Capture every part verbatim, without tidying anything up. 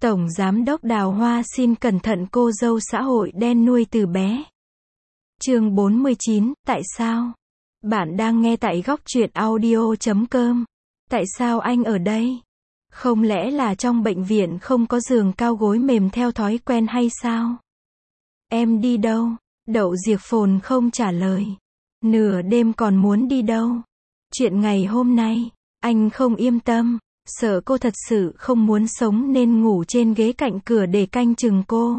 Tổng Giám đốc Đào Hoa xin cẩn thận cô dâu xã hội đen nuôi từ bé. Chương bốn mươi chín, tại sao? Bạn đang nghe tại góc truyện audio chấm com. Tại sao anh ở đây? Không lẽ là trong bệnh viện không có giường cao gối mềm theo thói quen hay sao? Em đi đâu? Đậu Diệc Phồn không trả lời. Nửa đêm còn muốn đi đâu? Chuyện ngày hôm nay, anh không yên tâm, sợ cô thật sự không muốn sống nên ngủ trên ghế cạnh cửa để canh chừng cô.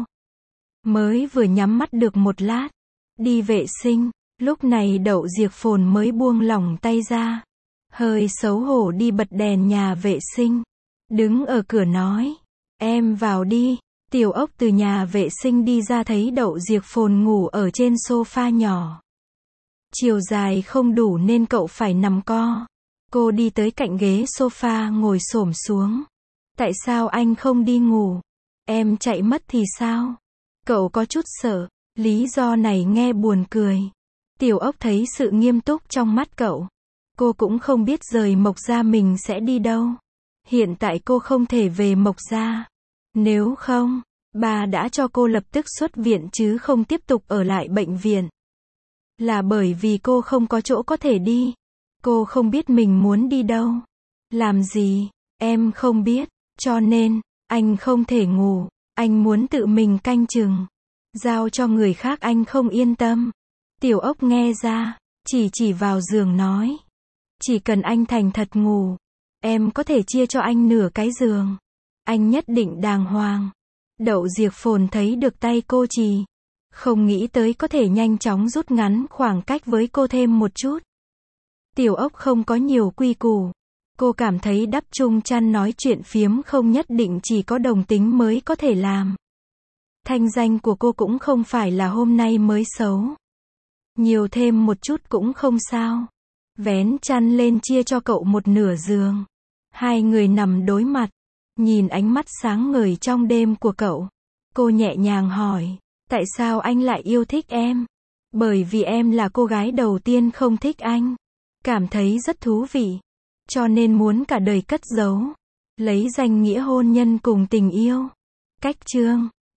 Mới vừa nhắm mắt được một lát, đi vệ sinh, lúc này Đậu Diệc Phồn mới buông lỏng tay ra. Hơi xấu hổ đi bật đèn nhà vệ sinh. Đứng ở cửa nói, em vào đi. Tiểu Ốc từ nhà vệ sinh đi ra thấy Đậu Diệc Phồn ngủ ở trên sofa nhỏ. Chiều dài không đủ nên cậu phải nằm co. Cô đi tới cạnh ghế sofa ngồi xổm xuống. Tại sao anh không đi ngủ? Em chạy mất thì sao? Cậu có chút sợ. Lý do này nghe buồn cười. Tiểu Ốc thấy sự nghiêm túc trong mắt cậu. Cô cũng không biết rời Mộc Gia mình sẽ đi đâu. Hiện tại cô không thể về Mộc Gia. Nếu không, bà đã cho cô lập tức xuất viện chứ không tiếp tục ở lại bệnh viện. Là bởi vì cô không có chỗ có thể đi. Cô không biết mình muốn đi đâu. Làm gì, em không biết. Cho nên, anh không thể ngủ. Anh muốn tự mình canh chừng. Giao cho người khác anh không yên tâm. Tiểu Ốc nghe ra, chỉ chỉ vào giường nói. Chỉ cần anh thành thật ngủ, em có thể chia cho anh nửa cái giường. Anh nhất định đàng hoàng. Đậu Diệc Phồn thấy được tay cô trì. Không nghĩ tới có thể nhanh chóng rút ngắn khoảng cách với cô thêm một chút. Tiểu Ốc không có nhiều quy củ. Cô cảm thấy đắp chung chăn nói chuyện phiếm không nhất định chỉ có đồng tính mới có thể làm. Thanh danh của cô cũng không phải là hôm nay mới xấu. Nhiều thêm một chút cũng không sao. Vén chăn lên chia cho cậu một nửa giường. Hai người nằm đối mặt. Nhìn ánh mắt sáng ngời trong đêm của cậu. Cô nhẹ nhàng hỏi. Tại sao anh lại yêu thích em? Bởi vì em là cô gái đầu tiên không thích anh. Cảm thấy rất thú vị. Cho nên muốn cả đời cất giấu. Lấy danh nghĩa hôn nhân cùng tình yêu. Cách chương